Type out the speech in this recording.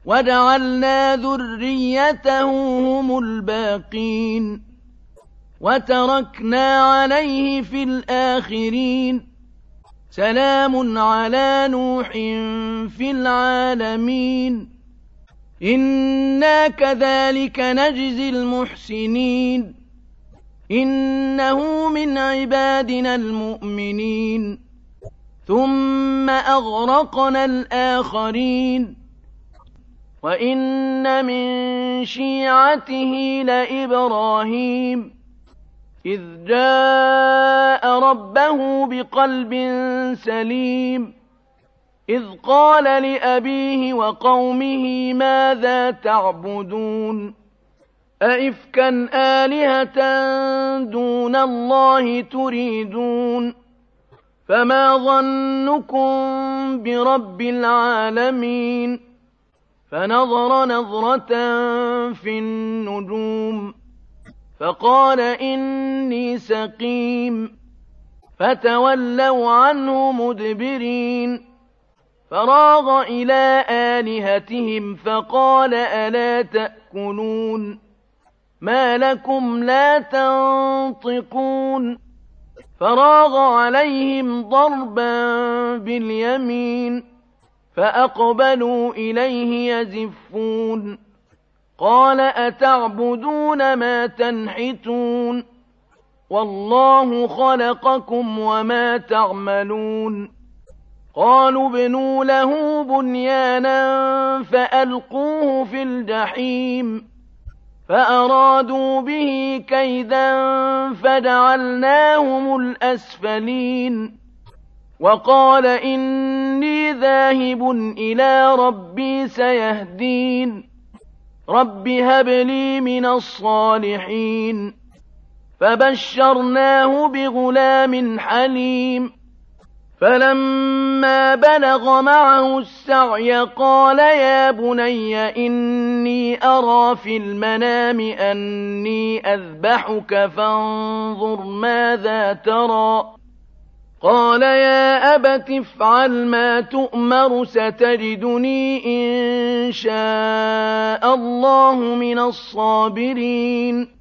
وجعلنا ذريته هم الباقين وتركنا عليه في الآخرين سلام على نوح في العالمين إنا كذلك نجزي المحسنين إنه من عبادنا المؤمنين ثم أغرقنا الآخرين وإن من شيعته لإبراهيم إذ جاء ربه بقلب سليم إذ قال لأبيه وقومه ماذا تعبدون أئفكا آلهة دون الله تريدون فما ظنكم برب العالمين فنظر نظرة في النجوم فقال إني سقيم فتولوا عنه مدبرين فراغ إلى آلهتهم فقال ألا تأكلون ما لكم لا تنطقون فراغ عليهم ضربا باليمين فأقبلوا إليه يزفون قال أتعبدون ما تنحتون والله خلقكم وما تعملون قالوا ابنوا له بنيانا فألقوه في الجحيم فأرادوا به كيدا فجعلناهم الأسفلين وقال إني ذاهب إلى ربي سيهدين رب هب لي من الصالحين فبشرناه بغلام حليم فلما بلغ معه السعي قال يا بني إني أرى في المنام أني أذبحك فانظر ماذا ترى قال يا أبت افعل ما تؤمر ستجدني إن شاء الله من الصابرين